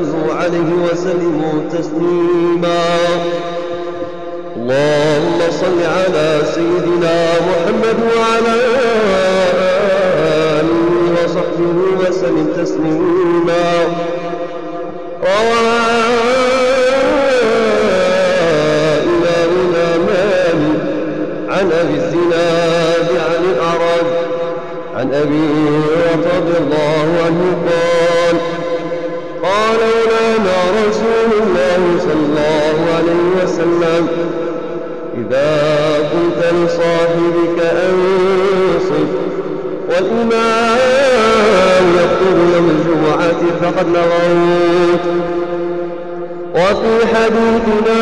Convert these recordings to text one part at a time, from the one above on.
صلوا عليه وسلموا تسليما. اللهم صل على سيدنا محمد وعلى آله وصحبه وسلم تسليما. روى إمامنا مالك عن أبي الزناد عن الأعرج عن أبي هريرة رضي الله عنه قال لنا رسول الله صلى الله عليه وسلم: إذا قلت لصاحبك أنصت والإمام يخطب يوم الجمعة فقد لغوت. وفي حديثنا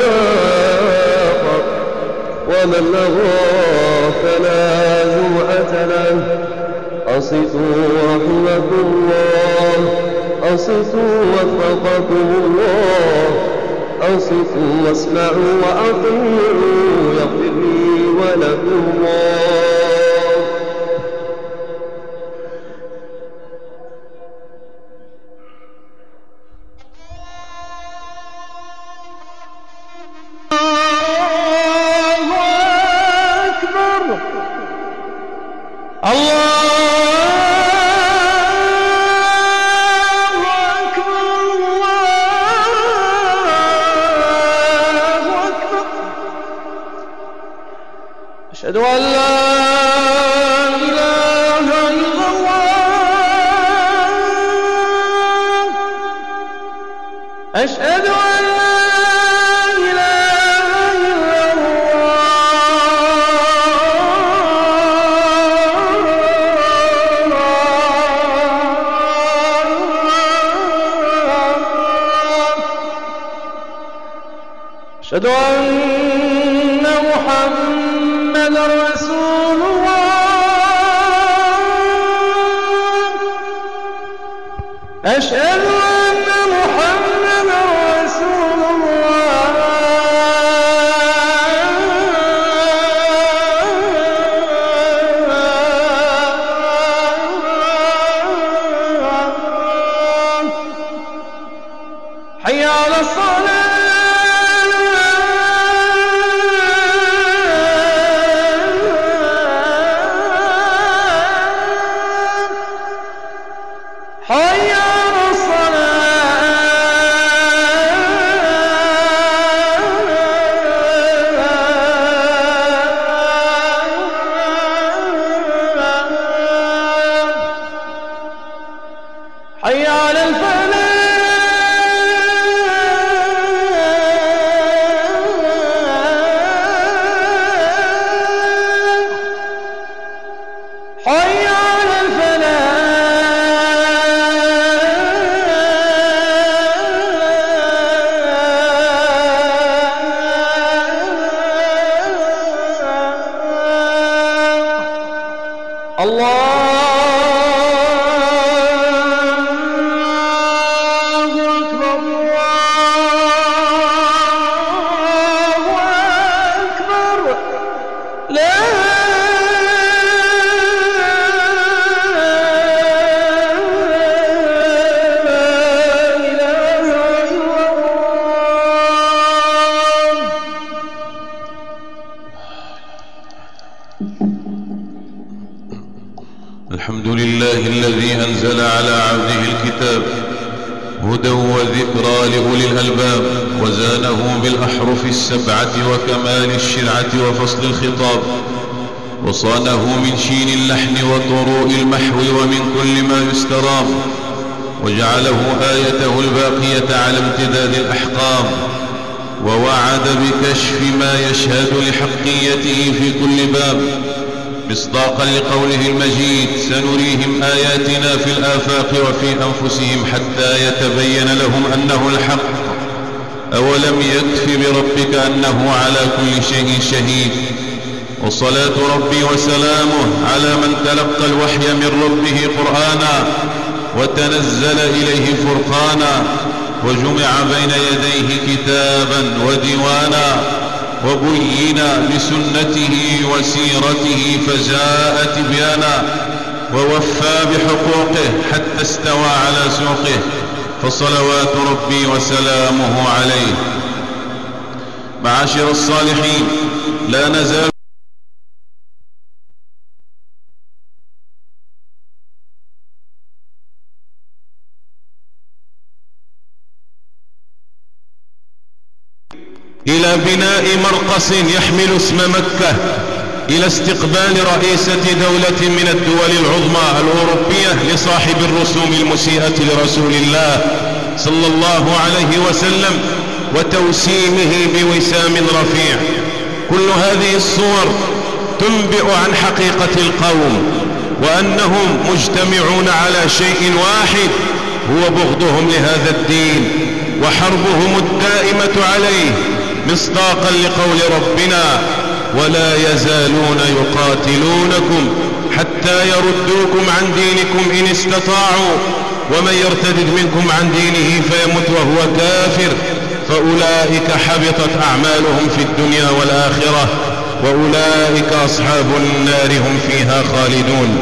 ومن لغى فلا جمعة له. أنصتوا رحمكم الله، أنصتوا وفقكم الله، أنصتوا واسمعوا وأطيعوا يغفر لي ولكم الله. أشهد أن لا إله إلا الله، أشهد أن لا إله إلا الله، أشهد أن محمد رسول الله، أشهد أن محمد رسول الله، حي على الصلاة، حي على الصلاة، حي على الفلاح، حي على الفلاح، الله أكبر، الله أكبر، لا إله إلا الله. الحمد لله الذي أنزل على عبده الكتاب هدى وذكرى لأولي الألباب، وزانه بالأحرف السبعة وكمال الشرعة وفصل الخطاب، وصانه من شين اللحن وطروء المحو ومن كل ما يسترام، وجعله آيته الباقية على امتداد الأحقام، ووعد بكشف ما يشهد لحقيته في كل باب، مصداقا لقوله المجيد: سنريهم آياتنا في الآفاق وفي أنفسهم حتى يتبين لهم أنه الحق. أولم يكف بربك أنه على كل شيء شهيد. وصلاة ربي وسلامه على من تلقى الوحي من ربه قرآنا، وتنزل إليه فرقانا، وجمع بين يديه كتابا وديوانا، وبين بسنته وسيرته فجاء تبيانا، ووفى بحقوقه حتى استوى على سوقه، فصلوات ربي وسلامه عليه. معاشر الصالحين، لا نزال إلى بناء مرقص يحمل اسم مكة، إلى استقبال رئيسة دولة من الدول العظمى الأوروبية لصاحب الرسوم المسيئة لرسول الله صلى الله عليه وسلم وتوسيمه بوسام رفيع. كل هذه الصور تنبئ عن حقيقة القوم، وأنهم مجتمعون على شيء واحد هو بغضهم لهذا الدين وحربهم الدائمة عليه، مصداقا لقول ربنا: ولا يزالون يقاتلونكم حتى يردوكم عن دينكم إن استطاعوا ومن يرتد منكم عن دينه فيمت وهو كافر فأولئك حبطت أعمالهم في الدنيا والآخرة وأولئك أصحاب النار هم فيها خالدون.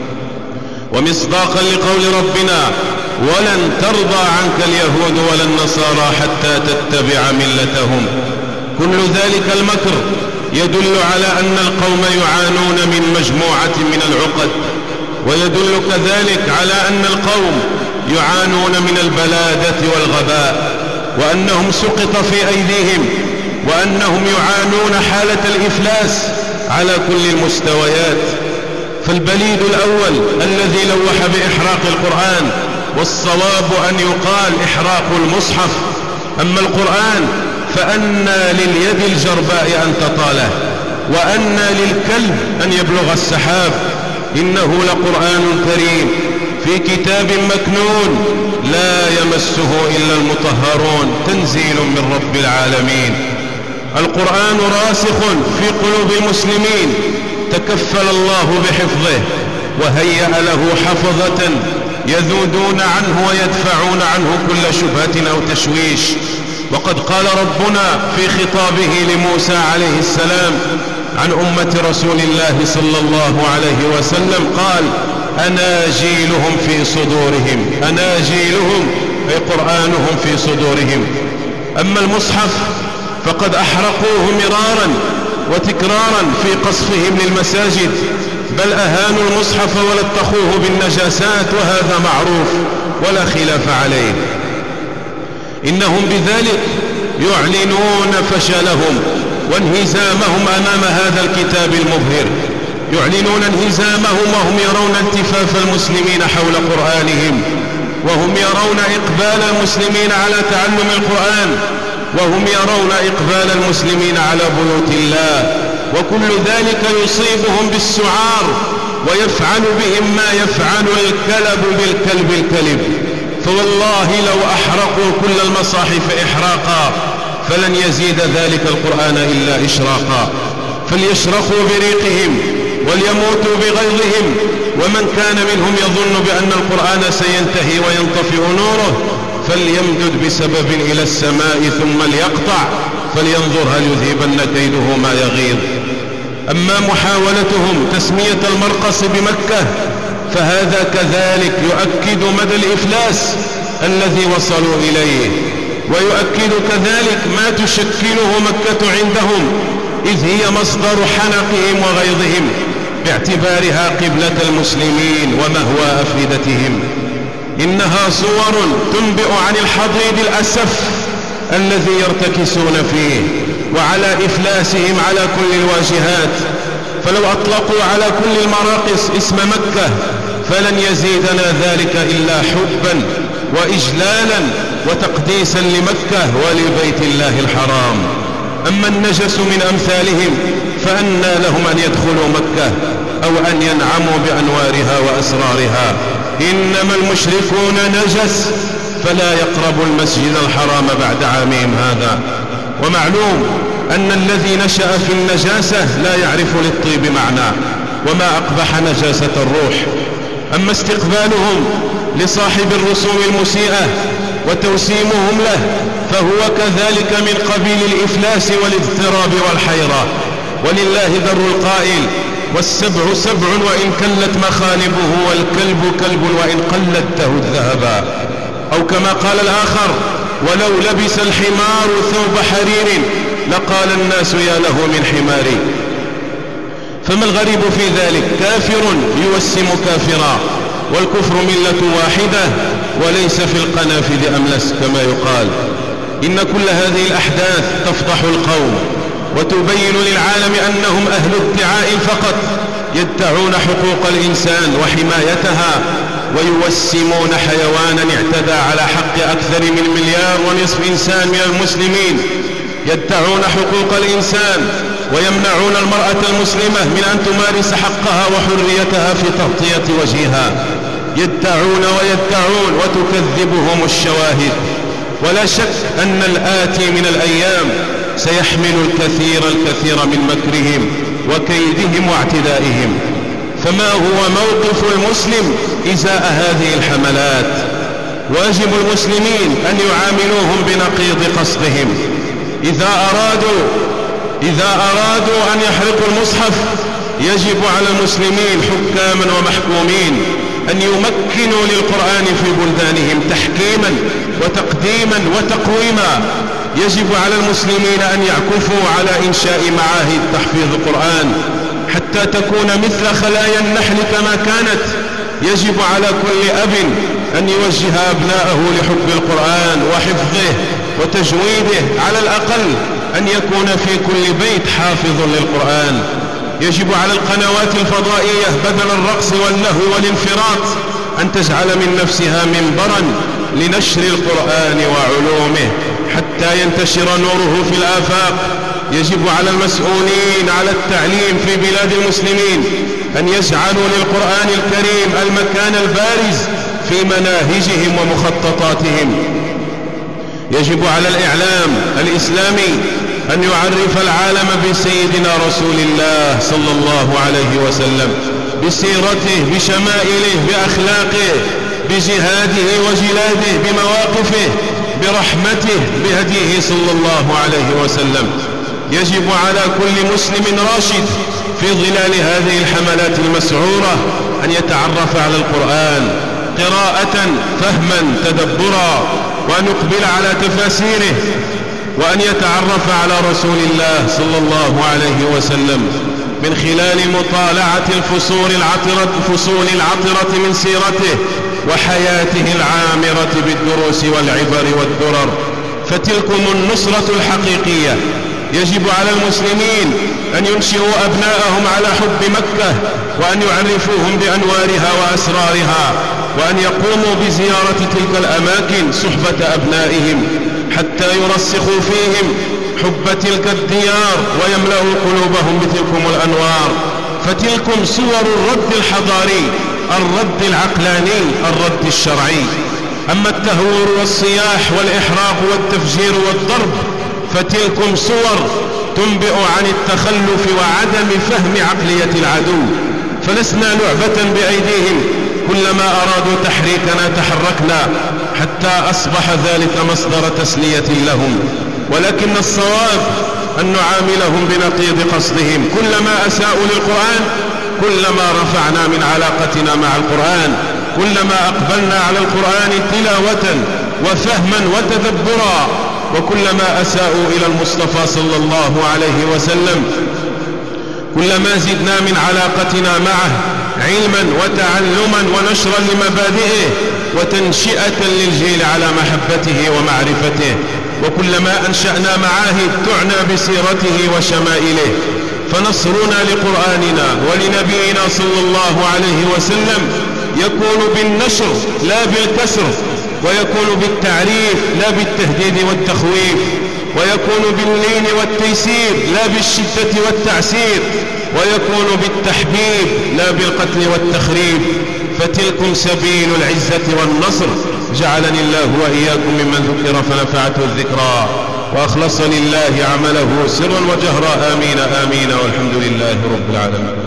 ومصداقا لقول ربنا: ولن ترضى عنك اليهود ولا النصارى حتى تتبع ملتهم. كل ذلك المكر يدل على أن القوم يعانون من مجموعة من العقد، ويدل كذلك على أن القوم يعانون من البلادة والغباء، وأنهم سقط في أيديهم، وأنهم يعانون حالة الإفلاس على كل المستويات. فالبليد الأول الذي لوح بإحراق القرآن، والصواب أن يقال إحراق المصحف، أما القرآن فأنى لليد الجرباء أن تطاله، وأنى للكلب أن يبلغ السحاب. إنه لقرآن كريم في كتاب مكنون لا يمسه إلا المطهرون، تنزيل من رب العالمين. القرآن راسخ في قلوب المسلمين، تكفل الله بحفظه وهيأ له حفظة يذودون عنه ويدفعون عنه كل شبهة أو تشويش. وقد قال ربنا في خطابه لموسى عليه السلام عن أمة رسول الله صلى الله عليه وسلم، قال: أناجيلهم في صدورهم، أناجيلهم أي قرآنهم في صدورهم. أما المصحف فقد أحرقوه مرارا وتكرارا في قصفهم للمساجد، بل أهانوا المصحف ولطخوه بالنجاسات، وهذا معروف ولا خلاف عليه. إنهم بذلك يعلنون فشلهم وانهزامهم أمام هذا الكتاب المبهر، يعلنون انهزامهم وهم يرون التفاف المسلمين حول قرآنهم، وهم يرون إقبال المسلمين على تعلم القرآن، وهم يرون إقبال المسلمين على بيوت الله، وكل ذلك يصيبهم بالسعار ويفعل بهم ما يفعل الكلب بالكلب الكلب. فوالله لو أحرقوا كل المصاحف إحراقا فلن يزيد ذلك القرآن إلا إشراقا. فليشرقوا بريقهم وليموتوا بغيظهم، ومن كان منهم يظن بأن القرآن سينتهي وينطفئ نوره فليمدد بسبب إلى السماء ثم ليقطع فلينظر هل يذهبن كيده ما يغيظ. أما محاولتهم تسمية المرقص بمكة فهذا كذلك يؤكد مدى الإفلاس الذي وصلوا إليه، ويؤكد كذلك ما تشكله مكة عندهم، إذ هي مصدر حنقهم وغيظهم باعتبارها قبلة المسلمين ومهوى أفئدتهم. إنها صور تنبئ عن الحضيض الأسف الذي يرتكسون فيه وعلى إفلاسهم على كل الواجهات. فلو أطلقوا على كل المراقص اسم مكة فلن يزيدنا ذلك إلا حبا وإجلالا وتقديسا لمكة ولبيت الله الحرام. أما النجس من أمثالهم فأنى لهم أن يدخلوا مكة أو أن ينعموا بأنوارها وأسرارها. إنما المشركون نجس فلا يقربوا المسجد الحرام بعد عامهم هذا. ومعلوم أن الذي نشأ في النجاسة لا يعرف للطيب معنى، وما أقبح نجاسة الروح. أما استقبالهم لصاحب الرسوم المسيئة وتوسيمهم له فهو كذلك من قبيل الإفلاس والاضطراب والحيرة. ولله در القائل: والسبع سبع وإن كلت مخالبه، والكلب كلب وإن قلدته الذهبا. أو كما قال الآخر: ولو لبس الحمار ثوب حرير لقال الناس يا له من حماري. فما الغريب في ذلك؟ كافر يوسم كافرا، والكفر ملة واحدة وليس في القنافذ أملس كما يقال. إن كل هذه الأحداث تفضح القوم وتبين للعالم أنهم أهل ادعاء فقط، يدعون حقوق الإنسان وحمايتها، ويوسمون حيوانا اعتدى على حق أكثر من 1.5 مليار إنسان من المسلمين. يدعون حقوق الإنسان ويمنعون المرأة المسلمة من أن تمارس حقها وحريتها في تغطية وجهها. يدعون ويدعون وتكذبهم الشواهد. ولا شك أن الآتي من الأيام سيحمل الكثير من مكرهم وكيدهم واعتدائهم. فما هو موقف المسلم إزاء هذه الحملات؟ واجب المسلمين أن يعاملوهم بنقيض قصدهم. إذا أرادوا أن يحرقوا المصحف يجب على المسلمين حكاما ومحكومين أن يمكنوا للقرآن في بلدانهم تحكيما وتقديما وتقويما. يجب على المسلمين أن يعكفوا على إنشاء معاهد تحفيظ القرآن حتى تكون مثل خلايا النحل كما كانت. يجب على كل أب أن يوجه أبناءه لحب القرآن وحفظه وتجويده، على الأقل أن يكون في كل بيت حافظ للقرآن. يجب على القنوات الفضائية بدل الرقص واللهو والانفراط أن تجعل من نفسها منبرا لنشر القرآن وعلومه حتى ينتشر نوره في الآفاق. يجب على المسؤولين على التعليم في بلاد المسلمين أن يجعلوا للقرآن الكريم المكان البارز في مناهجهم ومخططاتهم. يجب على الإعلام الإسلامي أن يعرف العالم بسيدنا رسول الله صلى الله عليه وسلم، بسيرته، بشمائله، بأخلاقه، بجهاده وجلاده، بمواقفه، برحمته، بهديه صلى الله عليه وسلم. يجب على كل مسلم راشد في ظلال هذه الحملات المسعورة أن يتعرف على القرآن قراءة، فهما، تدبرا، وأن يقبل على تفاسيره، وأن يتعرف على رسول الله صلى الله عليه وسلم من خلال مطالعة الفصول العطرة من سيرته وحياته العامرة بالدروس والعبر والدرر. فتلكم النصرة الحقيقية. يجب على المسلمين أن ينشئوا أبناءهم على حب مكة، وأن يعرفوهم بأنوارها وأسرارها، وأن يقوموا بزيارة تلك الأماكن صحبة أبنائهم حتى يرسخوا فيهم حب تلك الديار ويملأوا قلوبهم بتلكم الأنوار. فتلكم صور الرد الحضاري، الرد العقلاني، الرد الشرعي. أما التهور والصياح والإحراق والتفجير والضرب فتلكم صور تنبئ عن التخلف وعدم فهم عقلية العدو. فلسنا لعبة بأيديهم، كلما أرادوا تحريكنا تحركنا حتى أصبح ذلك مصدر تسلية لهم. ولكن الصواب أن نعاملهم بنقيض قصدهم. كلما أساءوا للقرآن كلما رفعنا من علاقتنا مع القرآن، كلما أقبلنا على القرآن تلاوة وفهما وتدبرا، وكلما أساءوا إلى المصطفى صلى الله عليه وسلم كلما زدنا من علاقتنا معه علما وتعلما ونشرا لمبادئه وتنشئة للجيل على محبته ومعرفته. وكلما أنشأنا معاهد تعنى بسيرته وشمائله. فنصرنا لقرآننا ولنبينا صلى الله عليه وسلم يكون بالنشر لا بالكسر، ويكون بالتعريف لا بالتهديد والتخويف، ويكون باللين والتيسير لا بالشدة والتعسير، ويكون بالتحبيب لا بالقتل والتخريب. فتلكم سبيل العزة والنصر. جعلني الله وإياكم ممن ذكر فنفعته الذكرى وأخلص لله عمله سرا وجهرا. آمين آمين، والحمد لله رب العالمين.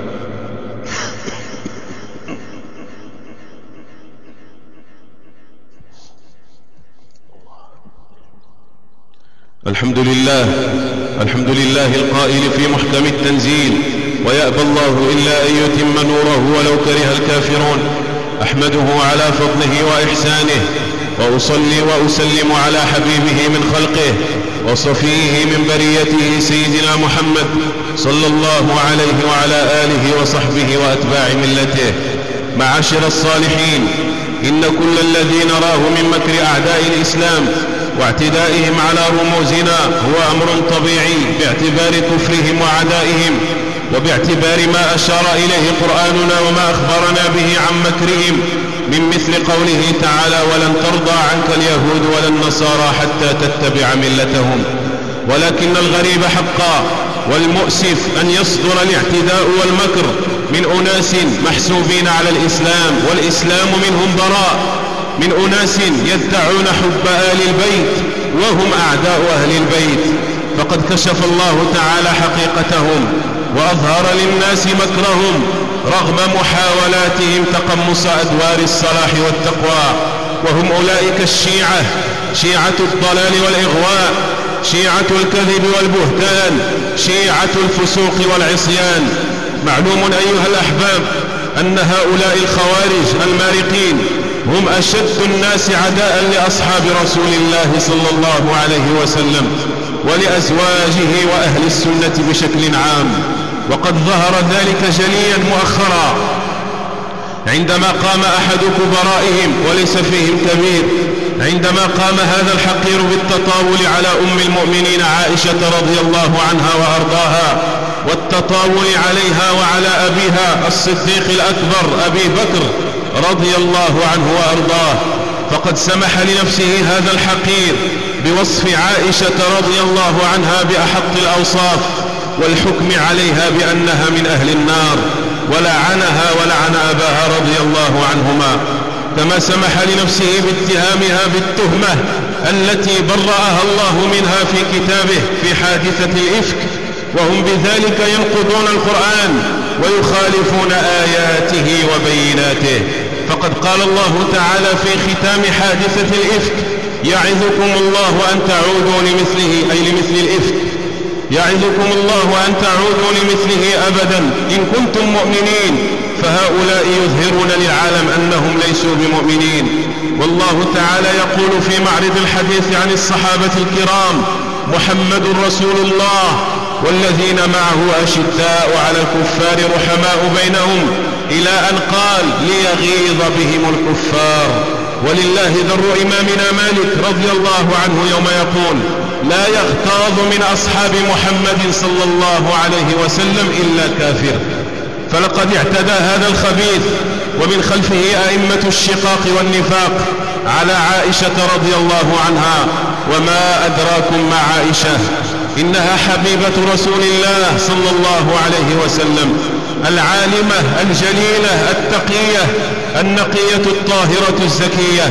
الحمد لله القائل في محكم التنزيل: ويأبى الله إلا أن يتم نوره ولو كره الكافرون. أحمده على فضله وإحسانه وأصلي وأسلم على حبيبه من خلقه وصفيه من بريته سيدنا محمد صلى الله عليه وعلى آله وصحبه وأتباع ملته. معاشر الصالحين، إن كل الذي نراه من مكر أعداء الإسلام واعتدائهم على رموزنا هو أمر طبيعي باعتبار كفرهم وعدائهم، وباعتبار ما أشار إليه قرآننا وما أخبرنا به عن مكرهم، من مثل قوله تعالى: ولن ترضى عنك اليهود ولا النصارى حتى تتبع ملتهم. ولكن الغريب حقا والمؤسف أن يصدر الاعتداء والمكر من أناس محسوبين على الإسلام والإسلام منهم براء، من أناس يدعون حب آل البيت وهم أعداء أهل البيت. فقد كشف الله تعالى حقيقتهم وأظهر للناس مكرهم رغم محاولاتهم تقمص أدوار الصلاح والتقوى، وهم أولئك الشيعة، شيعة الضلال والإغواء، شيعة الكذب والبهتان، شيعة الفسوق والعصيان. معلوم أيها الأحباب أن هؤلاء الخوارج المارقين هم أشد الناس عداء لأصحاب رسول الله صلى الله عليه وسلم ولأزواجه وأهل السنة بشكل عام. وقد ظهر ذلك جليا مؤخرا عندما قام أحد كبرائهم وليس فيهم كبير، عندما قام هذا الحقير بالتطاول على أم المؤمنين عائشة رضي الله عنها وأرضاها، والتطاول عليها وعلى أبيها الصديق الأكبر أبي بكر رضي الله عنه وأرضاه. فقد سمح لنفسه هذا الحقير بوصف عائشة رضي الله عنها بأحق الأوصاف والحكم عليها بأنها من أهل النار، ولعنها ولعن أباها رضي الله عنهما. كما سمح لنفسه باتهامها بالتهمة التي برأها الله منها في كتابه في حادثة الإفك، وهم بذلك ينقضون القرآن ويخالفون آياته وبيناته. فقد قال الله تعالى في ختام حادثة الإفك: يعظكم الله أن تعودوا لمثله، أي لمثل الإفك، يعظكم الله أن تعودوا لمثله أبدا إن كنتم مؤمنين. فهؤلاء يظهرون للعالم أنهم ليسوا بمؤمنين. والله تعالى يقول في معرض الحديث عن الصحابة الكرام: محمد رسول الله والذين معه أشداء على الكفار رحماء بينهم، إلى أن قال: ليغيظ بهم الكفار. ولله در إمامنا مالك رضي الله عنه يوم يقول: لا يغتاظ من أصحاب محمد صلى الله عليه وسلم إلا كافر. فلقد اعتدى هذا الخبيث ومن خلفه أئمة الشقاق والنفاق على عائشة رضي الله عنها. وما أدراكم مع عائشة؟ إنها حبيبة رسول الله صلى الله عليه وسلم، العالمة الجليلة التقية النقية الطاهرة الزكية.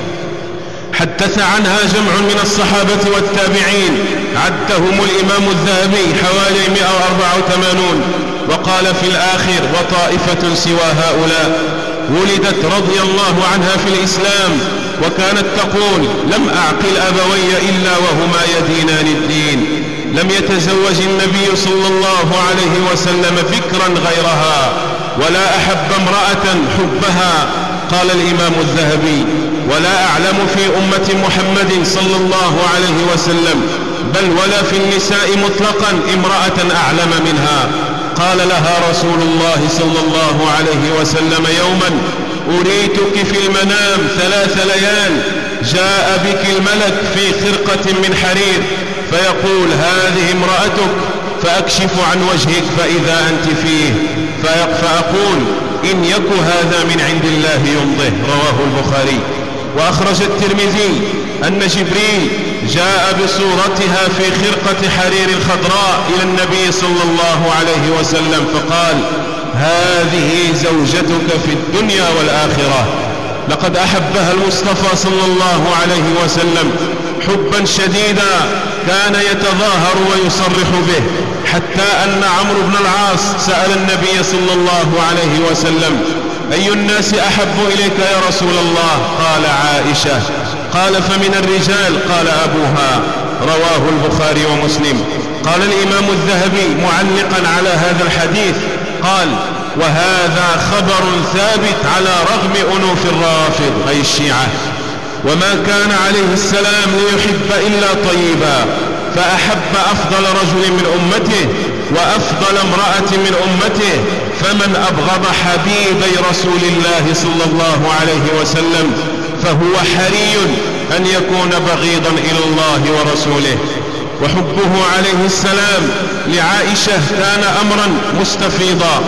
حدث عنها جمع من الصحابة والتابعين، عدهم الإمام الذهبي حوالي 184، وقال في الآخر: وطائفة سوى هؤلاء. ولدت رضي الله عنها في الإسلام، وكانت تقول: لم أعقل أبوي إلا وهما يدينان الدين. لم يتزوج النبي صلى الله عليه وسلم بكرا غيرها، ولا أحب امرأة حبها. قال الإمام الذهبي: ولا أعلم في أمة محمد صلى الله عليه وسلم بل ولا في النساء مطلقا امرأة أعلم منها. قال لها رسول الله صلى الله عليه وسلم يوما: أريتك في المنام 3 ليال، جاء بك الملك في خرقة من حرير فيقول: هذه امرأتك، فأكشف عن وجهك فإذا أنت فيه، فأقول: إن يك هذا من عند الله يمضه. رواه البخاري. وأخرج الترمذي أن جبريل جاء بصورتها في خرقة حرير خضراء إلى النبي صلى الله عليه وسلم فقال: هذه زوجتك في الدنيا والآخرة. لقد أحبها المصطفى صلى الله عليه وسلم حبا شديدا كان يتظاهر ويصرح به، حتى أن عمرو بن العاص سأل النبي صلى الله عليه وسلم: أي الناس أحب إليك يا رسول الله؟ قال: عائشة. قال: فمن الرجال؟ قال: أبوها. رواه البخاري ومسلم. قال الإمام الذهبي معلقا على هذا الحديث قال: وهذا خبر ثابت على رغم أنوف الرافض أي الشيعة. وما كان عليه السلام ليحب إلا طيبا، فأحب أفضل رجل من أمته وأفضل امرأة من أمته، فمن أبغض حبيبي رسول الله صلى الله عليه وسلم فهو حري أن يكون بغيضا إلى الله ورسوله. وحبه عليه السلام لعائشة كان أمرا مستفيضا.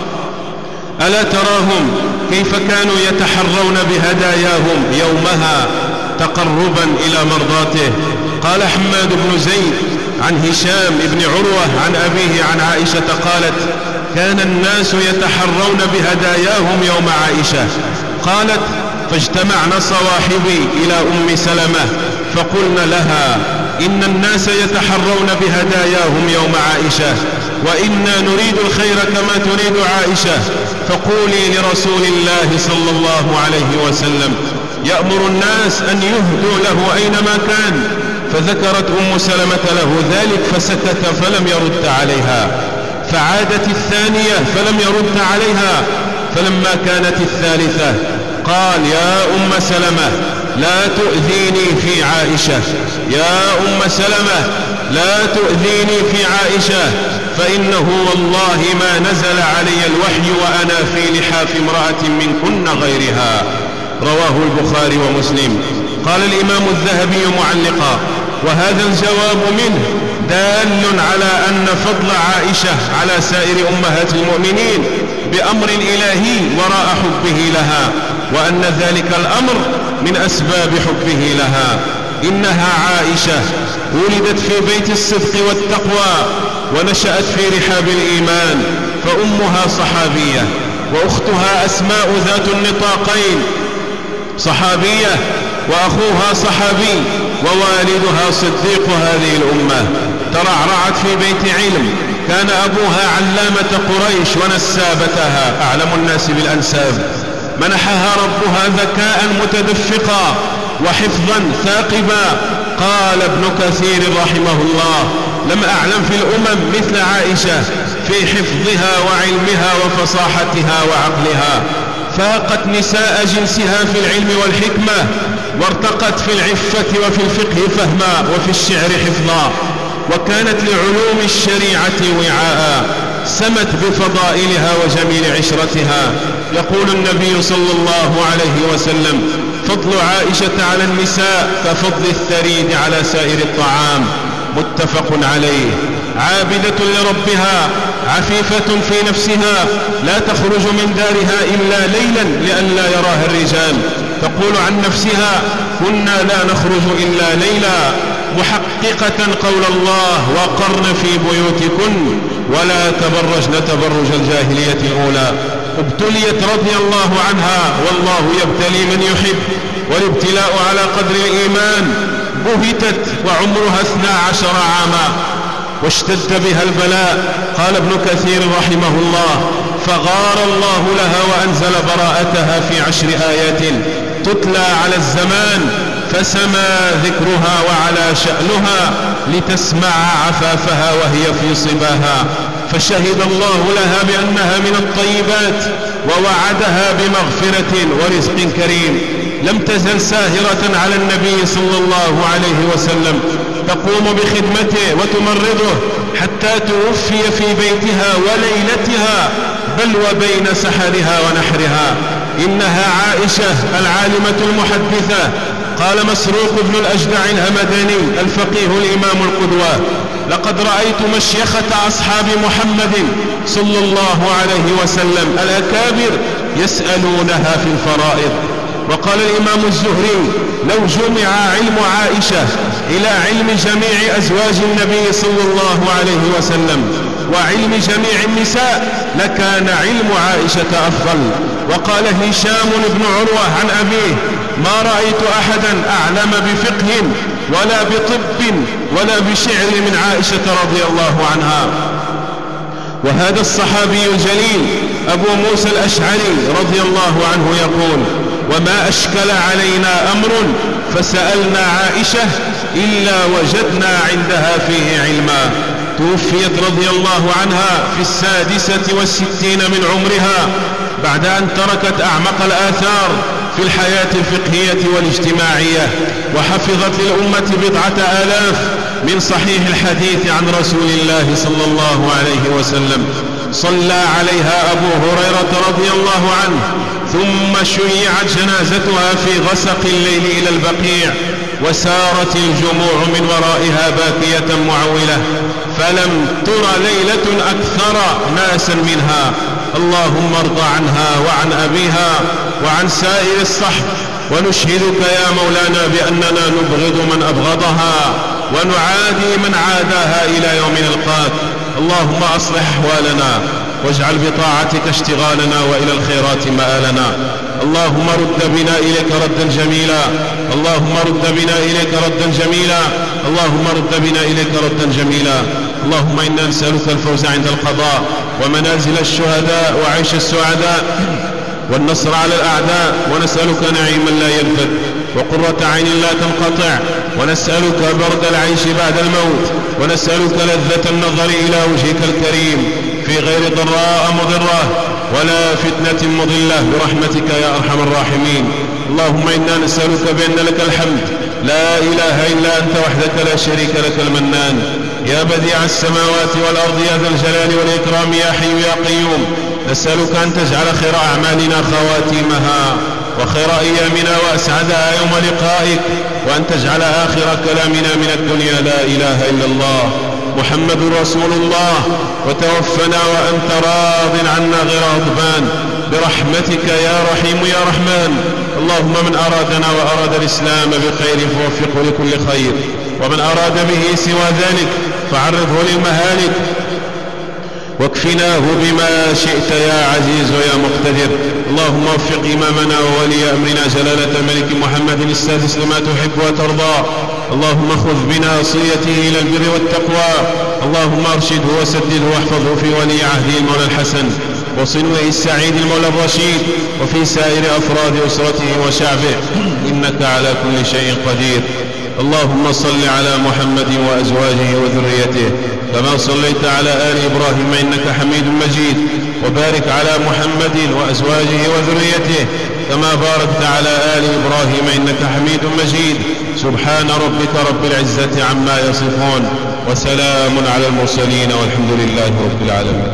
ألا تراهم كيف كانوا يتحرون بهداياهم يومها تقربا إلى مرضاته؟ قال حماد بن زيد عن هشام بن عروة عن أبيه عن عائشة قالت: كان الناس يتحرون بهداياهم يوم عائشة. قالت: فاجتمعنا صواحبي إلى أم سلمة فقلنا لها: إن الناس يتحرون بهداياهم يوم عائشة، وإنا نريد الخير كما تريد عائشة، فقولي لرسول الله صلى الله عليه وسلم يأمر الناس أن يهدوا له أينما كان. فذكرت أم سلمة له ذلك فسكت فلم يرد عليها، فعادت الثانية فلم يرد عليها، فلما كانت الثالثة قال: يا أم سلمة لا تؤذيني في عائشة، يا أم سلمة لا تؤذيني في عائشة، فإنه والله ما نزل علي الوحي وأنا في لحاف امرأة منكن غيرها. رواه البخاري ومسلم. قال الإمام الذهبي معلقا: وهذا الجواب منه دال على أن فضل عائشة على سائر أمهات المؤمنين بأمر إلهي وراء حبه لها، وأن ذلك الأمر من أسباب حبه لها. إنها عائشة ولدت في بيت الصدق والتقوى ونشأت في رحاب الإيمان، فأمها صحابية وأختها أسماء ذات النطاقين صحابية وأخوها صحابي ووالدها صديق هذه الأمة. ترعرعت في بيت علم، كان أبوها علامة قريش ونسابتها أعلم الناس بالأنساب. منحها ربها ذكاء متدفقا وحفظا ثاقبا. قال ابن كثير رحمه الله: لم أعلم في الأمم مثل عائشة في حفظها وعلمها وفصاحتها وعقلها، فاقت نساء جنسها في العلم والحكمة، وارتقت في العفة وفي الفقه فهما وفي الشعر حفظا، وكانت لعلوم الشريعة وعاء، سمت بفضائلها وجميل عشرتها. يقول النبي صلى الله عليه وسلم: فضل عائشة على النساء كفضل الثريد على سائر الطعام. متفق عليه. عابدة لربها، عفيفة في نفسها، لا تخرج من دارها إلا ليلا لئلا يراها الرجال. تقول عن نفسها: كنا لا نخرج إلا ليلا، محققة قول الله: وقرن في بيوتكن ولا تبرجن تبرج الجاهلية الأولى. ابتليت رضي الله عنها، والله يبتلي من يحب، والابتلاء على قدر الإيمان. بهتت وعمرها 12 عاما واشتد بها البلاء. قال ابن كثير رحمه الله: فغار الله لها وأنزل براءتها في 10 آيات تتلى على الزمان، فسما ذكرها وعلى شأنها لتسمع عفافها وهي في صباها. فشهد الله لها بأنها من الطيبات، ووعدها بمغفرة ورزق كريم. لم تزل ساهرة على النبي صلى الله عليه وسلم، تقوم بخدمته وتمرضه حتى توفي في بيتها وليلتها، بل وبين سحرها ونحرها. إنها عائشة العالمة المحدثة. قال مسروق بن الأجدع الهمداني الفقيه الإمام القدوة: لقد رأيت مشيخة أصحاب محمد صلى الله عليه وسلم الأكابر يسألونها في الفرائض. وقال الإمام الزهري: لو جمع علم عائشة إلى علم جميع أزواج النبي صلى الله عليه وسلم وعلم جميع النساء لكان علم عائشة أفضل. وقال هشام بن عروة عن أبيه: ما رأيت أحدا أعلم بفقه ولا بطب ولا بشعر من عائشة رضي الله عنها. وهذا الصحابي الجليل أبو موسى الأشعري رضي الله عنه يقول: وما أشكل علينا أمر فسألنا عائشة إلا وجدنا عندها فيه علما. توفيت رضي الله عنها في 66 من عمرها بعد أن تركت أعمق الآثار في الحياة الفقهية والاجتماعية، وحفظت للأمة 10,000 من صحيح الحديث عن رسول الله صلى الله عليه وسلم. صلى عليها أبو هريرة رضي الله عنه، ثم شيعت جنازتها في غسق الليل إلى البقيع، وسارت الجموع من ورائها باكية معولة، فلم تر ليلة أكثر ناسا منها. اللهم ارض عنها وعن أبيها وعن سائر الصحب، ونشهدك يا مولانا بأننا نبغض من أبغضها ونعادي من عاداها إلى يوم نلقاك. اللهم أصلح أحوالنا واجعل بطاعتك اشتغالنا وإلى الخيرات مآلنا. اللهم رد بنا إليك ردا جميلا، اللهم رد بنا إليك ردا جميلا، اللهم رد بنا إليك ردا جميلا. اللهم إنا نسألك الفوز عند القضاء ومنازل الشهداء وعيش السعداء والنصر على الأعداء، ونسألك نعيما لا ينفد وقرة عين لا تنقطع، ونسألك برد العيش بعد الموت، ونسألك لذة النظر إلى وجهك الكريم في غير ضراء مضرة ولا فتنة مضلة برحمتك يا أرحم الراحمين. اللهم إنا نسألك بأن لك الحمد لا إله إلا أنت وحدك لا شريك لك المنان، يا بديع السماوات والأرض يا ذا الجلال والإكرام يا حي يا قيوم. نسألك أن تجعل خير أعمالنا خواتيمها وخير أيامنا وأسعدها يوم لقائك، وأن تجعل آخر كلامنا من الدنيا لا إله إلا الله محمد رسول الله، وتوفنا وأنت راض عنا غير غضبان برحمتك يا رحيم يا رحمن. اللهم من أرادنا وأراد الإسلام بخير فوفقه لكل خير، ومن أراد به سوى ذلك فعرضه للمهالك، واكفناه بما شئت يا عزيز يا مقتدر. اللهم وفق إمامنا وولي أمرنا جلالة الملك محمد السادس لما تحب وترضى. اللهم خذ بناصيته إلى البر والتقوى، اللهم ارشده وسدده واحفظه في ولي عهده المولى الحسن وصنوه السعيد المولى الرشيد، وفي سائر أفراد أسرته وشعبه، إنك على كل شيء قدير. اللهم صل على محمد وأزواجه وذريته كما صليت على آل إبراهيم إنك حميد مجيد، وبارك على محمد وأزواجه وذريته كما باركت على آل إبراهيم إنك حميد مجيد. سبحان ربك رب العزة عما يصفون، وسلام على المرسلين، والحمد لله رب العالمين.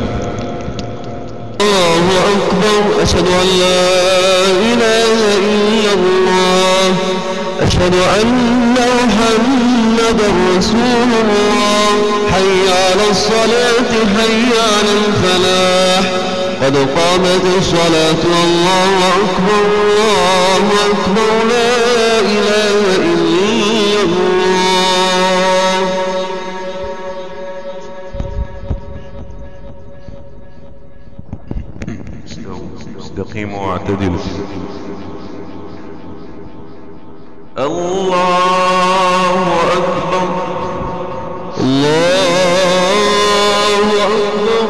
الله أكبر. أشهد أن لا إله إلا الله، أشهد أن محمدا رسول الله. حي على الصلاة حي على الفلاح، قد قامت الصلاة. الله أكبر الله أكبر، لا إله إلا الله. استقيموا واعتدلوا. الله أكبر الله أكبر.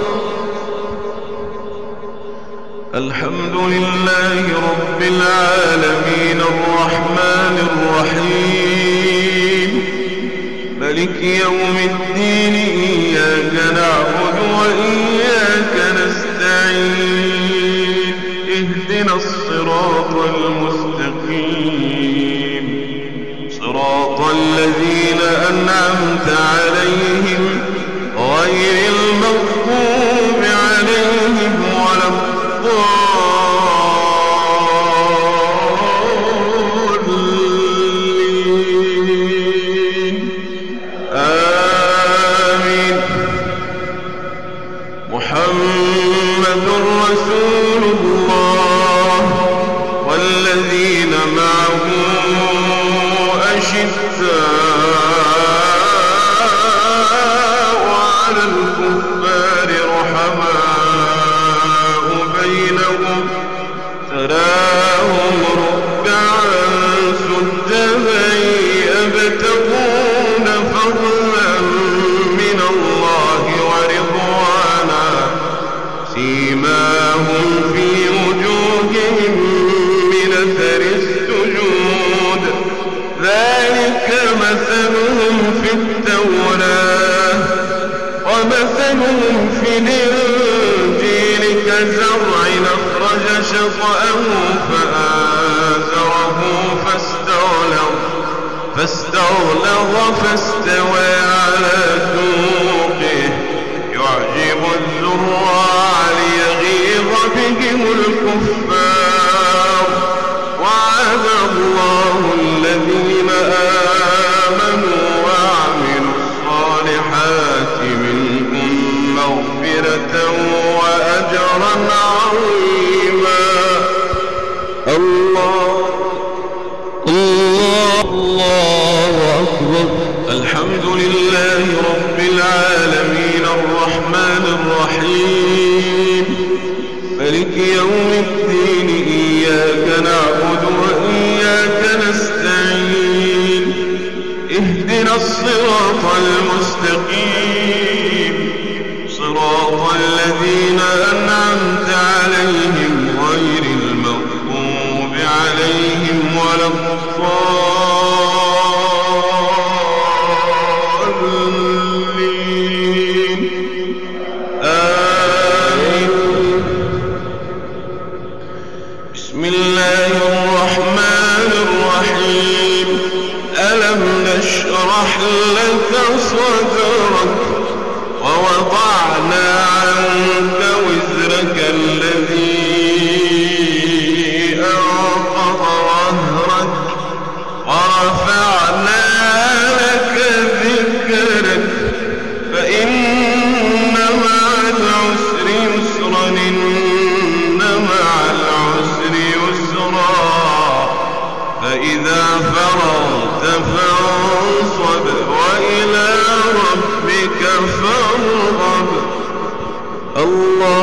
الحمد لله رب العالمين الرحمن الرحيم ملك يوم الدين، إياك نعبد وإياك نستعين، اهدنا الصراط المستقيم، صراط الذين أنعمت عليهم غير المغضوب عليهم ولا الضالين. آمين. محمد رسول الله والذين معه وعلى الكفار رحماء بينهم، تراهم ركعا سجدا يبتغون فضلا من الله ورضوانا، سيماهم في وجوههم من أثر السجود، ذلك مثلهم في التوراة ومثلهم في الإنجيل كزرع أخرج شطأه فآزره استغلظ فاستوى على سوقه يعجب الزراع ليغيظ بهم الكفار وعد الله الذين آمنوا وعملوا الصالحات منهم مغفرة وأجرا عظيما. الله أكبر. الحمد لله رب العالمين الرحمن الرحيم مالك يوم الدين إياك نعبد وإياك نستعين اهدنا الصراط المستقيم صراط الذين أنعمت عليهم غير المغضوب عليهم ولا الضالين آمين. بسم الله الرحمن الرحيم ألم نشرح لك صدرك ووضعنا عنك وزرك الذي أنقض ظهرك ورفعنا لك ذكرك فإن مع العسر يسرا إن مع العسر يسرا فإذا فرغت فانصب وإلى ربك فارغب. الله